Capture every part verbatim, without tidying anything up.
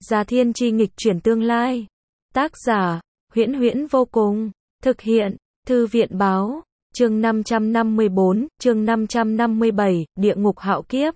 Già Thiên Chi nghịch chuyển tương lai. Tác giả, Huyễn Huyễn vô cùng. Thực hiện, Thư viện báo. Chương năm trăm năm mươi bốn, chương năm trăm năm mươi bảy, địa ngục hạo kiếp.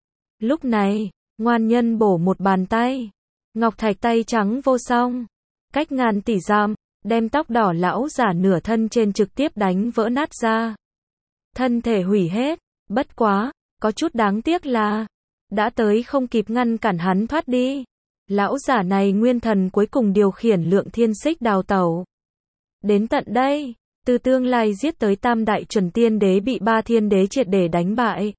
Lúc này, ngoan nhân bổ một bàn tay. Ngọc thạch tay trắng vô song. Cách ngàn tỷ dặm, đem tóc đỏ lão giả nửa thân trên trực tiếp đánh vỡ nát ra. Thân thể hủy hết, bất quá, có chút đáng tiếc là, đã tới không kịp ngăn cản hắn thoát đi. Lão giả này nguyên thần cuối cùng điều khiển lượng thiên xích đào tẩu. Đến tận đây, từ tương lai giết tới tam đại chuẩn tiên đế bị ba thiên đế triệt để đánh bại.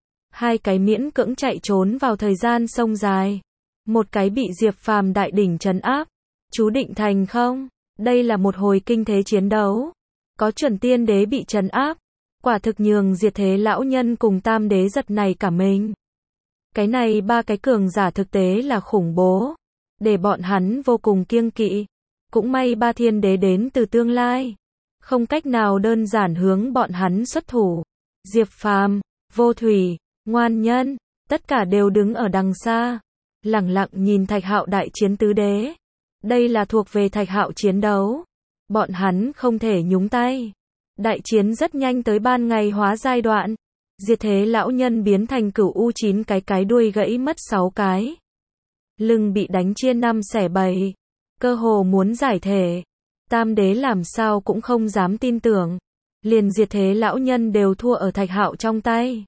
Hai cái miễn cưỡng chạy trốn vào thời gian sông dài. Một cái bị Diệp Phàm đại đỉnh trấn áp. Chú định thành không? Đây là một hồi kinh thế chiến đấu. Có chuẩn tiên đế bị trấn áp. Quả thực nhường Diệt Thế lão nhân cùng tam đế giật này cả mình. Cái này ba cái cường giả thực tế là khủng bố. Để bọn hắn vô cùng kiêng kỵ. Cũng may ba thiên đế đến từ tương lai. Không cách nào đơn giản hướng bọn hắn xuất thủ. Diệp Phàm, Vô Thủy, Ngoan Nhân, tất cả đều đứng ở đằng xa. Lẳng lặng nhìn Thạch Hạo đại chiến tứ đế. Đây là thuộc về Thạch Hạo chiến đấu. Bọn hắn không thể nhúng tay. Đại chiến rất nhanh tới ban ngày hóa giai đoạn. Diệt Thế lão nhân biến thành cửu u chín cái cái đuôi gãy mất sáu cái. Lưng bị đánh chia năm xẻ bảy. Cơ hồ muốn giải thể. Tam đế làm sao cũng không dám tin tưởng. Liền Diệt Thế lão nhân đều thua ở Thạch Hạo trong tay.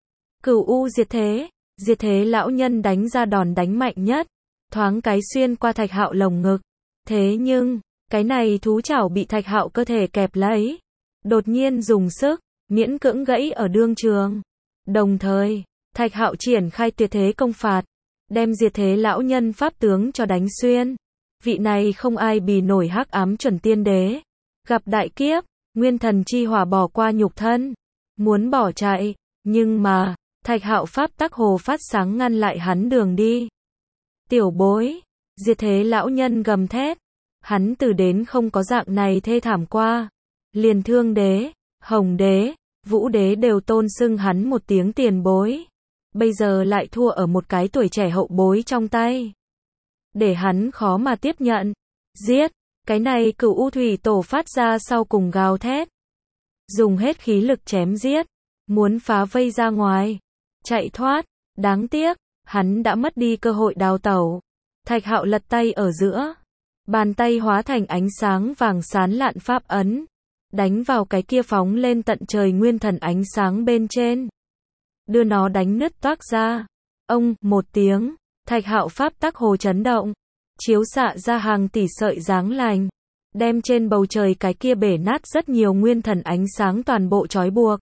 Cửu u diệt thế. Diệt Thế lão nhân đánh ra đòn đánh mạnh nhất. Thoáng cái xuyên qua Thạch Hạo lồng ngực. Thế nhưng, cái này thú chảo bị Thạch Hạo cơ thể kẹp lấy. Đột nhiên dùng sức, miễn cưỡng gãy ở đương trường. Đồng thời, Thạch Hạo triển khai tuyệt thế công phạt. Đem Diệt Thế lão nhân pháp tướng cho đánh xuyên. Vị này không ai bì nổi hắc ám chuẩn tiên đế. Gặp đại kiếp, nguyên thần chi hỏa bỏ qua nhục thân. Muốn bỏ chạy, nhưng mà, Thạch Hạo pháp tắc hồ phát sáng ngăn lại hắn đường đi. Tiểu bối, Diệt Thế lão nhân gầm thét. Hắn từ đến không có dạng này thê thảm qua. Liền Thương đế, Hồng đế, Vũ đế đều tôn xưng hắn một tiếng tiền bối. Bây giờ lại thua ở một cái tuổi trẻ hậu bối trong tay. Để hắn khó mà tiếp nhận. Giết, cái này cửu u thủy tổ phát ra sau cùng gào thét. Dùng hết khí lực chém giết. Muốn phá vây ra ngoài. Chạy thoát, đáng tiếc, hắn đã mất đi cơ hội đào tẩu. Thạch Hạo lật tay ở giữa. Bàn tay hóa thành ánh sáng vàng sán lạn pháp ấn. Đánh vào cái kia phóng lên tận trời nguyên thần ánh sáng bên trên. Đưa nó đánh nứt toác ra. Ông, một tiếng, Thạch Hạo pháp tắc hồ chấn động. Chiếu xạ ra hàng tỷ sợi dáng lành. Đem trên bầu trời cái kia bể nát rất nhiều nguyên thần ánh sáng toàn bộ trói buộc.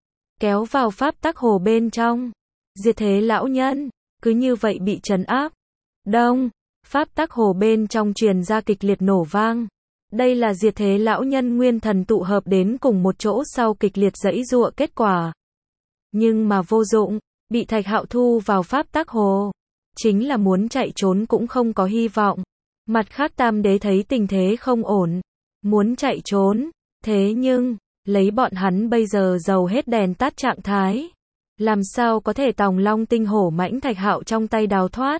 Kéo vào pháp tắc hồ bên trong. Diệt Thế lão nhân, cứ như vậy bị trấn áp. Đông, pháp tắc hồ bên trong truyền ra kịch liệt nổ vang. Đây là Diệt Thế lão nhân nguyên thần tụ hợp đến cùng một chỗ sau kịch liệt giãy giụa kết quả. Nhưng mà vô dụng, bị Thạch Hạo thu vào pháp tắc hồ. Chính là muốn chạy trốn cũng không có hy vọng. Mặt khác tam đế thấy tình thế không ổn. Muốn chạy trốn, thế nhưng, lấy bọn hắn bây giờ dầu hết đèn tắt trạng thái. Làm sao có thể tòng long tinh hổ mãnh Thạch Hạo trong tay đào thoát.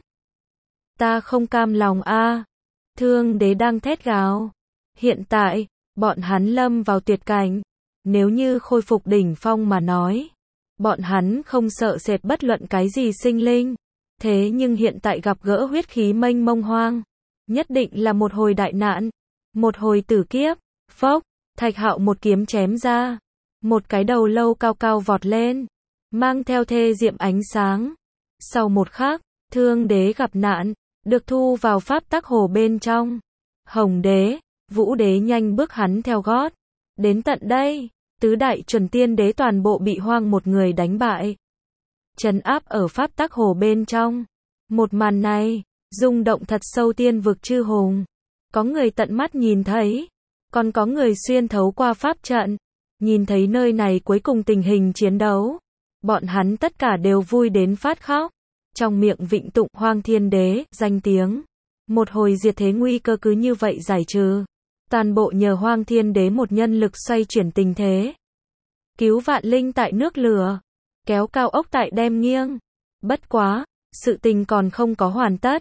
Ta không cam lòng a. Thương đế đang thét gào. Hiện tại, bọn hắn lâm vào tuyệt cảnh. Nếu như khôi phục đỉnh phong mà nói. Bọn hắn không sợ sệt bất luận cái gì sinh linh. Thế nhưng hiện tại gặp gỡ huyết khí mênh mông hoang. Nhất định là một hồi đại nạn. Một hồi tử kiếp. Phốc, Thạch Hạo một kiếm chém ra. Một cái đầu lâu cao cao vọt lên. Mang theo thê diệm ánh sáng. Sau một khắc, Thương đế gặp nạn. Được thu vào pháp tắc hồ bên trong. Hồng đế, Vũ đế nhanh bước hắn theo gót. Đến tận đây, tứ đại chuẩn tiên đế toàn bộ bị hoang một người đánh bại. Trấn áp ở pháp tắc hồ bên trong. Một màn này, rung động thật sâu tiên vực chư hùng. Có người tận mắt nhìn thấy. Còn có người xuyên thấu qua pháp trận. Nhìn thấy nơi này cuối cùng tình hình chiến đấu. Bọn hắn tất cả đều vui đến phát khóc. Trong miệng vịnh tụng Hoang Thiên Đế, danh tiếng. Một hồi diệt thế nguy cơ cứ như vậy giải trừ. Toàn bộ nhờ Hoang Thiên Đế một nhân lực xoay chuyển tình thế. Cứu vạn linh tại nước lửa. Kéo cao ốc tại đem nghiêng. Bất quá, sự tình còn không có hoàn tất.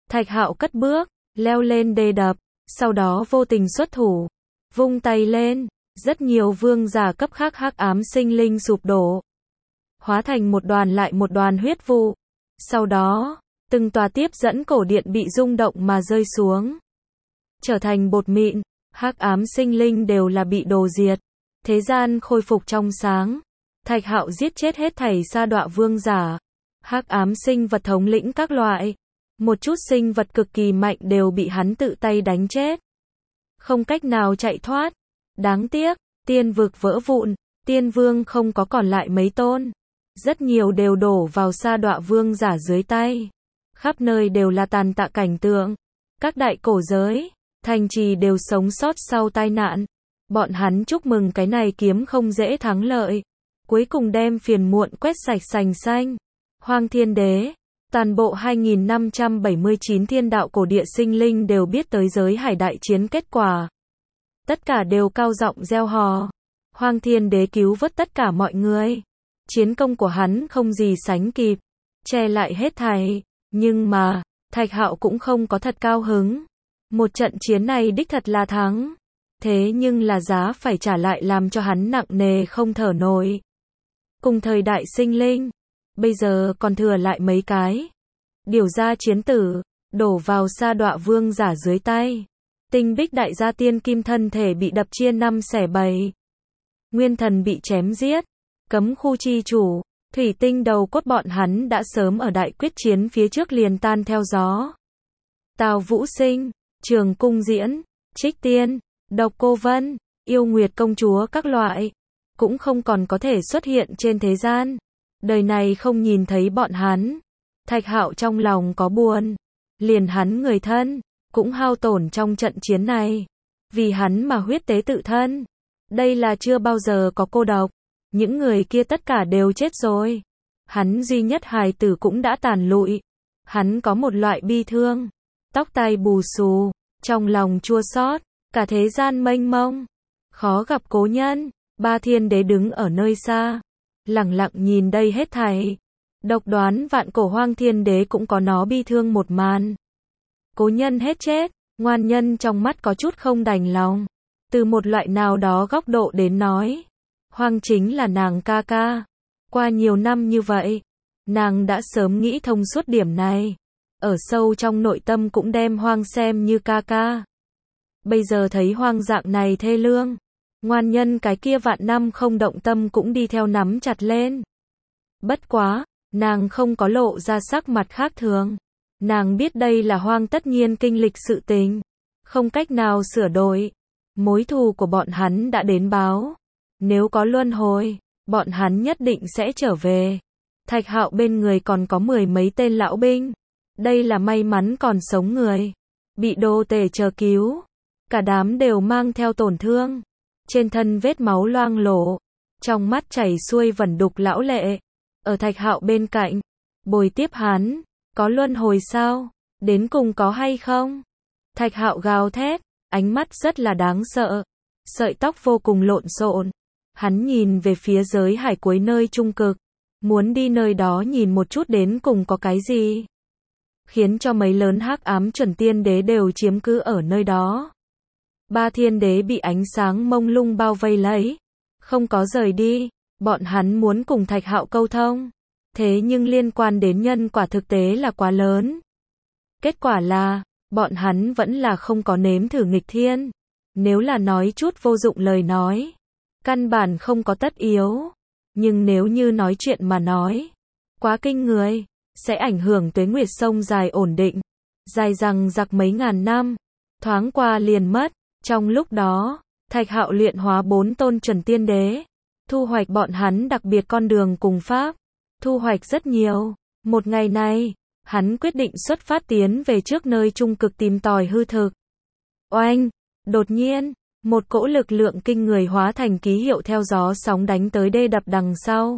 Thạch Hạo cất bước, leo lên đê đập, sau đó vô tình xuất thủ, vung tay lên, rất nhiều vương giả cấp khác hắc ám sinh linh sụp đổ, hóa thành một đoàn lại một đoàn huyết vụ. Sau đó, từng tòa tiếp dẫn cổ điện bị rung động mà rơi xuống, trở thành bột mịn, hắc ám sinh linh đều là bị đồ diệt. Thế gian khôi phục trong sáng. Thạch Hạo giết chết hết thảy sa đọa vương giả, hắc ám sinh vật thống lĩnh các loại, một chút sinh vật cực kỳ mạnh đều bị hắn tự tay đánh chết, không cách nào chạy thoát. Đáng tiếc, tiên vực vỡ vụn, tiên vương không có còn lại mấy tôn, rất nhiều đều đổ vào sa đọa vương giả dưới tay, khắp nơi đều là tàn tạ cảnh tượng. Các đại cổ giới, thành trì đều sống sót sau tai nạn. Bọn hắn chúc mừng cái này kiếm không dễ thắng lợi, cuối cùng đem phiền muộn quét sạch sành xanh. Hoang Thiên Đế, toàn bộ hai nghìn năm trăm bảy mươi chín thiên đạo cổ địa sinh linh đều biết tới giới hải đại chiến kết quả. Tất cả đều cao giọng reo hò. Hoang Thiên Đế cứu vớt tất cả mọi người. Chiến công của hắn không gì sánh kịp, che lại hết thảy. Nhưng mà, Thạch Hạo cũng không có thật cao hứng. Một trận chiến này đích thật là thắng. Thế nhưng là giá phải trả lại làm cho hắn nặng nề không thở nổi. Cùng thời đại sinh linh, bây giờ còn thừa lại mấy cái. Điều ra chiến tử, đổ vào sa đọa vương giả dưới tay. Tinh Bích đại gia tiên kim thân thể bị đập chia năm xẻ bảy. Nguyên thần bị chém giết. Cấm khu chi chủ, thủy tinh đầu cốt bọn hắn đã sớm ở đại quyết chiến phía trước liền tan theo gió. Tào Vũ Sinh, Trường Cung Diễn, Trích Tiên, Độc Cô Vân, Yêu Nguyệt công chúa các loại, cũng không còn có thể xuất hiện trên thế gian. Đời này không nhìn thấy bọn hắn. Thạch Hạo trong lòng có buồn. Liền hắn người thân, cũng hao tổn trong trận chiến này. Vì hắn mà huyết tế tự thân. Đây là chưa bao giờ có cô độc. Những người kia tất cả đều chết rồi. Hắn duy nhất hài tử cũng đã tàn lụi. Hắn có một loại bi thương. Tóc tai bù xù, trong lòng chua xót. Cả thế gian mênh mông, khó gặp cố nhân. Ba Thiên Đế đứng ở nơi xa, lặng lặng nhìn đây hết thảy. Độc đoán vạn cổ Hoang Thiên Đế cũng có nó bi thương một màn. Cố nhân hết chết, ngoan nhân trong mắt có chút không đành lòng. Từ một loại nào đó góc độ đến nói, Hoang chính là nàng ca ca. Qua nhiều năm như vậy, nàng đã sớm nghĩ thông suốt điểm này. Ở sâu trong nội tâm cũng đem Hoang xem như ca ca. Bây giờ thấy Hoang dạng này thê lương, ngoan nhân cái kia vạn năm không động tâm cũng đi theo nắm chặt lên. Bất quá, nàng không có lộ ra sắc mặt khác thường. Nàng biết đây là Hoang tất nhiên kinh lịch sự tình, không cách nào sửa đổi. Mối thù của bọn hắn đã đến báo. Nếu có luân hồi, bọn hắn nhất định sẽ trở về. Thạch Hạo bên người còn có mười mấy tên lão binh. Đây là may mắn còn sống người. Bị đồ tể chờ cứu. Cả đám đều mang theo tổn thương. Trên thân vết máu loang lổ. Trong mắt chảy xuôi vẩn đục lão lệ. Ở Thạch Hạo bên cạnh, bồi tiếp hắn. Có luân hồi sao? Đến cùng có hay không? Thạch Hạo gào thét, ánh mắt rất là đáng sợ. Sợi tóc vô cùng lộn xộn. Hắn nhìn về phía giới hải cuối nơi trung cực. Muốn đi nơi đó nhìn một chút đến cùng có cái gì. Khiến cho mấy lớn hắc ám chuẩn tiên đế đều chiếm cứ ở nơi đó. Ba Thiên Đế bị ánh sáng mông lung bao vây lấy. Không có rời đi. Bọn hắn muốn cùng Thạch Hạo câu thông. Thế nhưng liên quan đến nhân quả thực tế là quá lớn. Kết quả là, bọn hắn vẫn là không có nếm thử nghịch thiên. Nếu là nói chút vô dụng lời nói, căn bản không có tất yếu. Nhưng nếu như nói chuyện mà nói, quá kinh người, sẽ ảnh hưởng tuế nguyệt sông dài ổn định. Dài rằng giặc mấy ngàn năm, thoáng qua liền mất. Trong lúc đó, Thạch Hạo luyện hóa bốn tôn chuẩn tiên đế, thu hoạch bọn hắn đặc biệt con đường cùng pháp, thu hoạch rất nhiều. Một ngày này, hắn quyết định xuất phát tiến về trước nơi trung cực tìm tòi hư thực. Oanh! Đột nhiên, một cỗ lực lượng kinh người hóa thành ký hiệu theo gió sóng đánh tới đê đập đằng sau.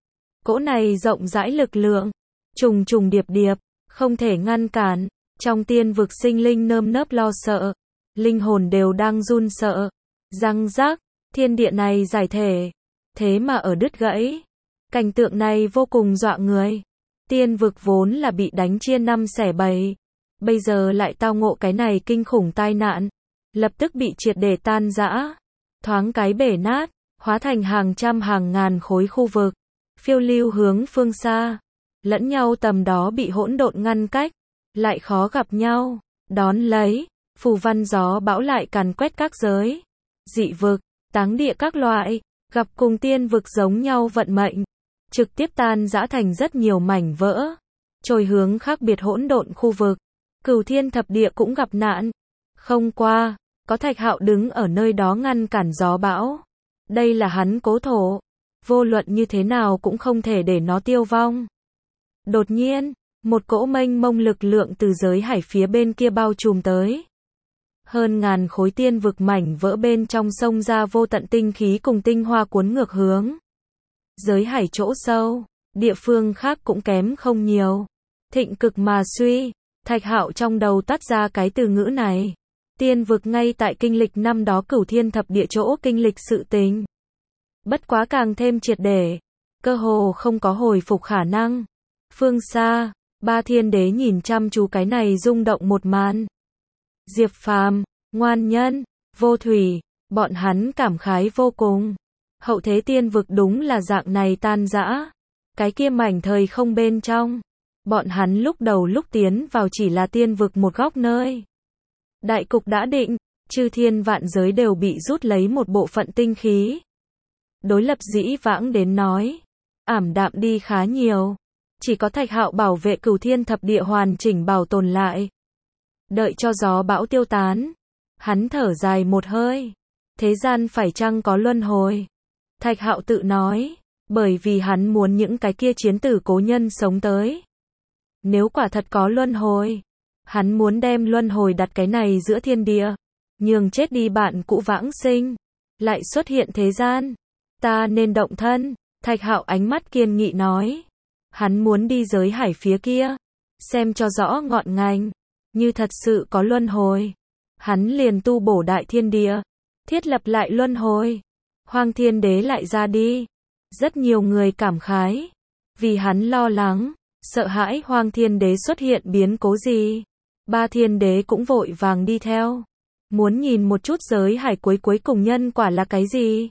Cỗ này rộng rãi lực lượng, trùng trùng điệp điệp, không thể ngăn cản. Trong tiên vực sinh linh nơm nớp lo sợ, linh hồn đều đang run sợ. Răng rác, thiên địa này giải thể, thế mà ở đứt gãy. Cảnh tượng này vô cùng dọa người. Tiên vực vốn là bị đánh chia năm xẻ bảy, bây giờ lại tao ngộ cái này kinh khủng tai nạn, lập tức bị triệt để tan rã, thoáng cái bể nát, hóa thành hàng trăm hàng ngàn khối khu vực, phiêu lưu hướng phương xa, lẫn nhau tầm đó bị hỗn độn ngăn cách, lại khó gặp nhau, đón lấy, phù văn gió bão lại càn quét các giới, dị vực, táng địa các loại, gặp cùng tiên vực giống nhau vận mệnh, trực tiếp tan rã thành rất nhiều mảnh vỡ, trôi hướng khác biệt hỗn độn khu vực, cửu thiên thập địa cũng gặp nạn, không qua, có Thạch Hạo đứng ở nơi đó ngăn cản gió bão, đây là hắn cố thổ, vô luận như thế nào cũng không thể để nó tiêu vong. Đột nhiên, một cỗ mênh mông lực lượng từ giới hải phía bên kia bao trùm tới. Hơn ngàn khối tiên vực mảnh vỡ bên trong sông ra vô tận tinh khí cùng tinh hoa cuốn ngược hướng. Giới hải chỗ sâu, địa phương khác cũng kém không nhiều. Thịnh cực mà suy, Thạch Hạo trong đầu tắt ra cái từ ngữ này. Tiên vực ngay tại kinh lịch năm đó cửu thiên thập địa chỗ kinh lịch sự tình. Bất quá càng thêm triệt để, cơ hồ không có hồi phục khả năng. Phương xa, ba thiên đế nhìn chăm chú cái này rung động một màn. Diệp Phàm, Ngoan Nhân, Vô Thủy, bọn hắn cảm khái vô cùng. Hậu thế tiên vực đúng là dạng này tan rã. Cái kia mảnh thời không bên trong. Bọn hắn lúc đầu lúc tiến vào chỉ là tiên vực một góc nơi. Đại cục đã định, chư thiên vạn giới đều bị rút lấy một bộ phận tinh khí. Đối lập dĩ vãng đến nói, ảm đạm đi khá nhiều. Chỉ có Thạch Hạo bảo vệ cửu thiên thập địa hoàn chỉnh bảo tồn lại. Đợi cho gió bão tiêu tán. Hắn thở dài một hơi. Thế gian phải chăng có luân hồi? Thạch Hạo tự nói. Bởi vì hắn muốn những cái kia chiến tử cố nhân sống tới. Nếu quả thật có luân hồi, hắn muốn đem luân hồi đặt cái này giữa thiên địa. Nhường chết đi bạn cũ vãng sinh. Lại xuất hiện thế gian. Ta nên động thân. Thạch Hạo ánh mắt kiên nghị nói. Hắn muốn đi giới hải phía kia. Xem cho rõ ngọn ngành. Như thật sự có luân hồi. Hắn liền tu bổ đại thiên địa. Thiết lập lại luân hồi. Hoang thiên đế lại ra đi. Rất nhiều người cảm khái. Vì hắn lo lắng. Sợ hãi hoang thiên đế xuất hiện biến cố gì. Ba thiên đế cũng vội vàng đi theo. Muốn nhìn một chút giới hải cuối cuối cùng nhân quả là cái gì.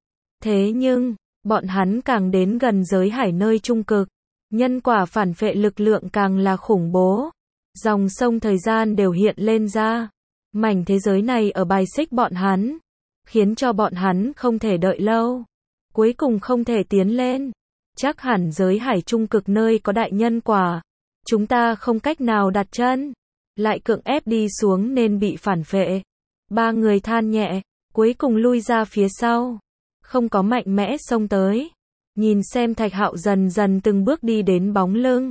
Thế nhưng, bọn hắn càng đến gần giới hải nơi trung cực. Nhân quả phản phệ lực lượng càng là khủng bố. Dòng sông thời gian đều hiện lên ra. Mảnh thế giới này ở bài xích bọn hắn. Khiến cho bọn hắn không thể đợi lâu. Cuối cùng không thể tiến lên. Chắc hẳn giới hải trung cực nơi có đại nhân quả. Chúng ta không cách nào đặt chân. Lại cưỡng ép đi xuống nên bị phản phệ. Ba người than nhẹ. Cuối cùng lui ra phía sau. Không có mạnh mẽ xông tới. Nhìn xem Thạch Hạo dần dần từng bước đi đến bóng lưng.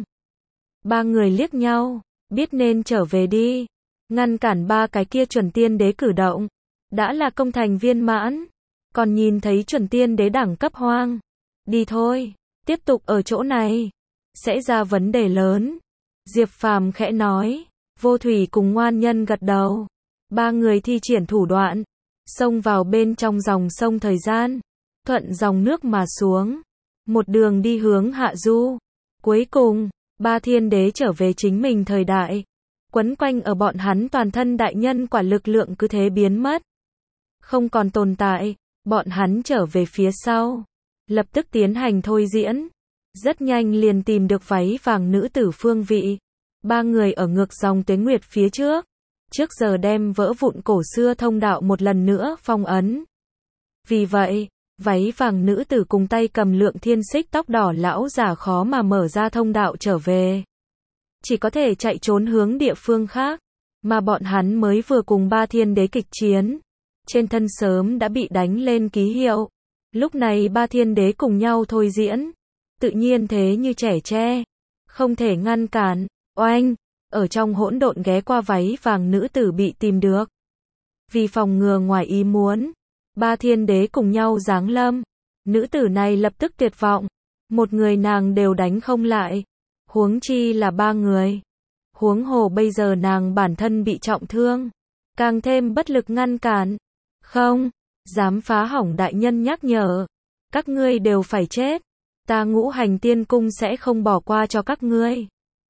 Ba người liếc nhau. Biết nên trở về đi. Ngăn cản ba cái kia chuẩn tiên đế cử động. Đã là công thành viên mãn. Còn nhìn thấy chuẩn tiên đế đẳng cấp hoang. Đi thôi. Tiếp tục ở chỗ này. Sẽ ra vấn đề lớn. Diệp Phàm khẽ nói. Vô Thủy cùng Ngoan Nhân gật đầu. Ba người thi triển thủ đoạn. Xông vào bên trong dòng sông thời gian. Thuận dòng nước mà xuống. Một đường đi hướng hạ du. Cuối cùng, ba thiên đế trở về chính mình thời đại. Quấn quanh ở bọn hắn toàn thân đại nhân quả lực lượng cứ thế biến mất. Không còn tồn tại, bọn hắn trở về phía sau. Lập tức tiến hành thôi diễn. Rất nhanh liền tìm được váy vàng nữ tử phương vị. Ba người ở ngược dòng tuế nguyệt phía trước. Trước giờ đem vỡ vụn cổ xưa thông đạo một lần nữa phong ấn. Vì vậy, váy vàng nữ tử cùng tay cầm lượng thiên xích tóc đỏ lão giả khó mà mở ra thông đạo trở về. Chỉ có thể chạy trốn hướng địa phương khác. Mà bọn hắn mới vừa cùng ba thiên đế kịch chiến. Trên thân sớm đã bị đánh lên ký hiệu. Lúc này ba thiên đế cùng nhau thôi diễn. Tự nhiên thế như trẻ tre. Không thể ngăn cản. Oanh! Ở trong hỗn độn ghé qua váy vàng nữ tử bị tìm được. Vì phòng ngừa ngoài ý muốn. Ba thiên đế cùng nhau giáng lâm. Nữ tử này lập tức tuyệt vọng. Một người nàng đều đánh không lại. Huống chi là ba người. Huống hồ bây giờ nàng bản thân bị trọng thương. Càng thêm bất lực ngăn cản. Không, dám phá hỏng đại nhân nhắc nhở. Các ngươi đều phải chết. Ta Ngũ Hành Tiên Cung sẽ không bỏ qua cho các ngươi.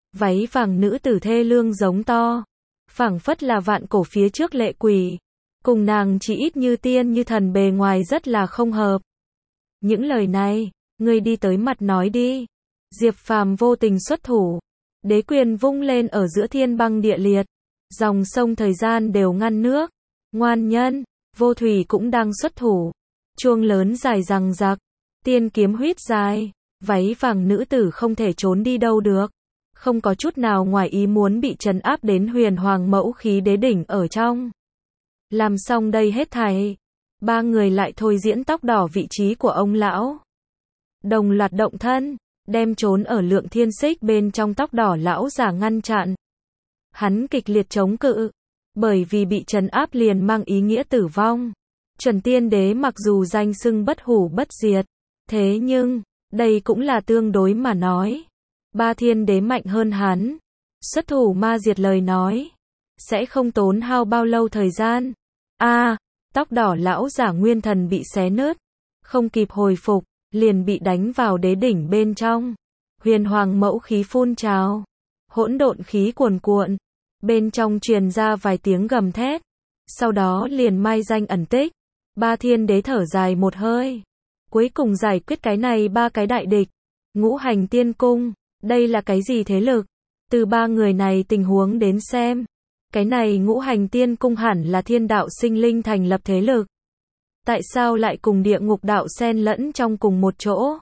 Váy vàng nữ tử thê lương giống to, phảng phất là vạn cổ phía trước lệ quỷ, cùng nàng chỉ ít như tiên như thần bề ngoài rất là không hợp. Những lời này, ngươi đi tới mặt nói đi. Diệp Phàm vô tình xuất thủ, đế quyền vung lên ở giữa thiên băng địa liệt, dòng sông thời gian đều ngăn nước. Ngoan nhân, Vô Thủy cũng đang xuất thủ, chuông lớn dài rằng rạc, tiên kiếm huýt dài, váy vàng nữ tử không thể trốn đi đâu được, không có chút nào ngoài ý muốn bị trấn áp đến huyền hoàng mẫu khí đế đỉnh ở trong. Làm xong đây hết thảy, ba người lại thôi diễn tóc đỏ vị trí của ông lão. Đồng loạt động thân, đem trốn ở Lượng Thiên Xích bên trong tóc đỏ lão giả ngăn chặn. Hắn kịch liệt chống cự, bởi vì bị trấn áp liền mang ý nghĩa tử vong. Chuẩn Tiên Đế mặc dù danh xưng bất hủ bất diệt, thế nhưng, đây cũng là tương đối mà nói. Ba Thiên Đế mạnh hơn hắn, xuất thủ ma diệt lời nói, sẽ không tốn hao bao lâu thời gian. A, à, tóc đỏ lão giả nguyên thần bị xé nứt, không kịp hồi phục, liền bị đánh vào đế đỉnh bên trong. Huyền hoàng mẫu khí phun trào, hỗn độn khí cuồn cuộn, bên trong truyền ra vài tiếng gầm thét, sau đó liền mai danh ẩn tích. Ba Thiên Đế thở dài một hơi, cuối cùng giải quyết cái này ba cái đại địch. Ngũ Hành Tiên Cung, đây là cái gì thế lực? Từ ba người này tình huống đến xem, cái này Ngũ Hành Tiên Cung hẳn là thiên đạo sinh linh thành lập thế lực. Tại sao lại cùng địa ngục đạo xen lẫn trong cùng một chỗ?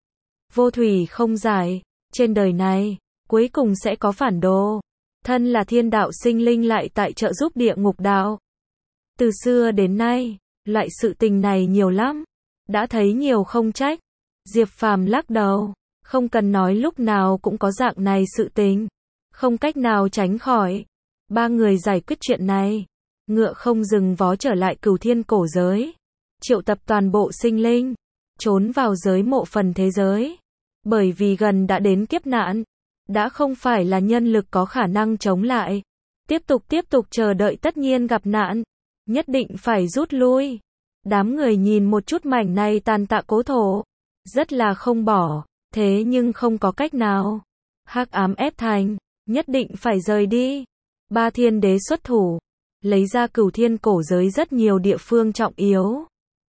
Vô Thủy không giải, trên đời này, cuối cùng sẽ có phản đồ. Thân là thiên đạo sinh linh lại tại trợ giúp địa ngục đạo. Từ xưa đến nay, loại sự tình này nhiều lắm. Đã thấy nhiều không trách. Diệp Phàm lắc đầu, không cần nói lúc nào cũng có dạng này sự tình. Không cách nào tránh khỏi. Ba người giải quyết chuyện này. Ngựa không dừng vó trở lại Cửu Thiên cổ giới. Triệu tập toàn bộ sinh linh, trốn vào giới mộ phần thế giới. Bởi vì gần đã đến kiếp nạn, đã không phải là nhân lực có khả năng chống lại. Tiếp tục tiếp tục chờ đợi tất nhiên gặp nạn, nhất định phải rút lui. Đám người nhìn một chút mảnh này tàn tạ cố thổ, rất là không bỏ, thế nhưng không có cách nào. Hắc ám ép thành, nhất định phải rời đi. Ba Thiên Đế xuất thủ, lấy ra Cửu Thiên cổ giới rất nhiều địa phương trọng yếu.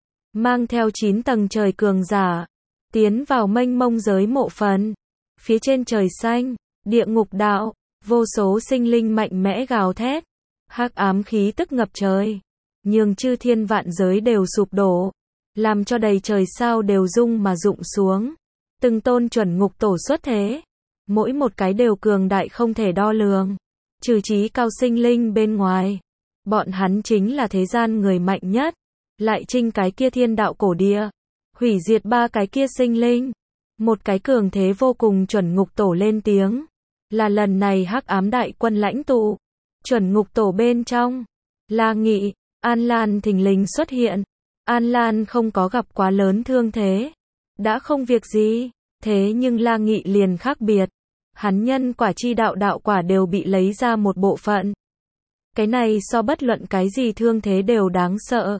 Mang theo chín tầng trời cường giả, tiến vào mênh mông giới mộ phần. Phía trên trời xanh, địa ngục đạo, vô số sinh linh mạnh mẽ gào thét. Hắc ám khí tức ngập trời, nhường chư thiên vạn giới đều sụp đổ, làm cho đầy trời sao đều rung mà rụng xuống. Từng tôn chuẩn ngục tổ xuất thế, mỗi một cái đều cường đại không thể đo lường. Trừ trí cao sinh linh bên ngoài, bọn hắn chính là thế gian người mạnh nhất. Lại trinh cái kia thiên đạo cổ địa, hủy diệt ba cái kia sinh linh. Một cái cường thế vô cùng chuẩn ngục tổ lên tiếng, là lần này hắc ám đại quân lãnh tụ. Chuẩn ngục tổ bên trong, La Nghị, An Lan thình lình xuất hiện. An Lan không có gặp quá lớn thương thế, đã không việc gì, thế nhưng La Nghị liền khác biệt. Hắn nhân quả chi đạo đạo quả đều bị lấy ra một bộ phận. Cái này so bất luận cái gì thương thế đều đáng sợ.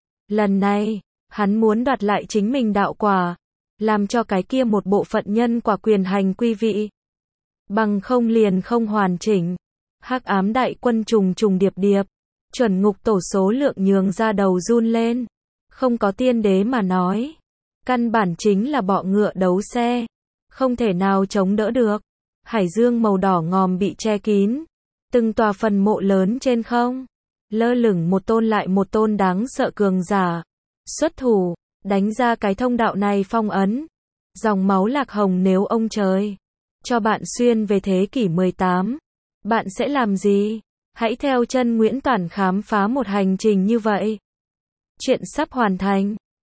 Lần này, hắn muốn đoạt lại chính mình đạo quả, làm cho cái kia một bộ phận nhân quả quyền hành quy vị. Bằng không liền không hoàn chỉnh. Hắc ám đại quân trùng trùng điệp điệp, chuẩn ngục tổ số lượng nhường ra đầu run lên. Không có tiên đế mà nói, căn bản chính là bọ ngựa đấu xe, không thể nào chống đỡ được. Hải dương màu đỏ ngòm bị che kín, từng tòa phần mộ lớn trên không, lơ lửng một tôn lại một tôn đáng sợ cường giả. Xuất thủ, đánh ra cái thông đạo này phong ấn. Dòng máu lạc hồng nếu ông trời cho bạn xuyên về thế kỷ mười tám, bạn sẽ làm gì? Hãy theo chân Nguyễn Toản khám phá một hành trình như vậy. Chuyện sắp hoàn thành.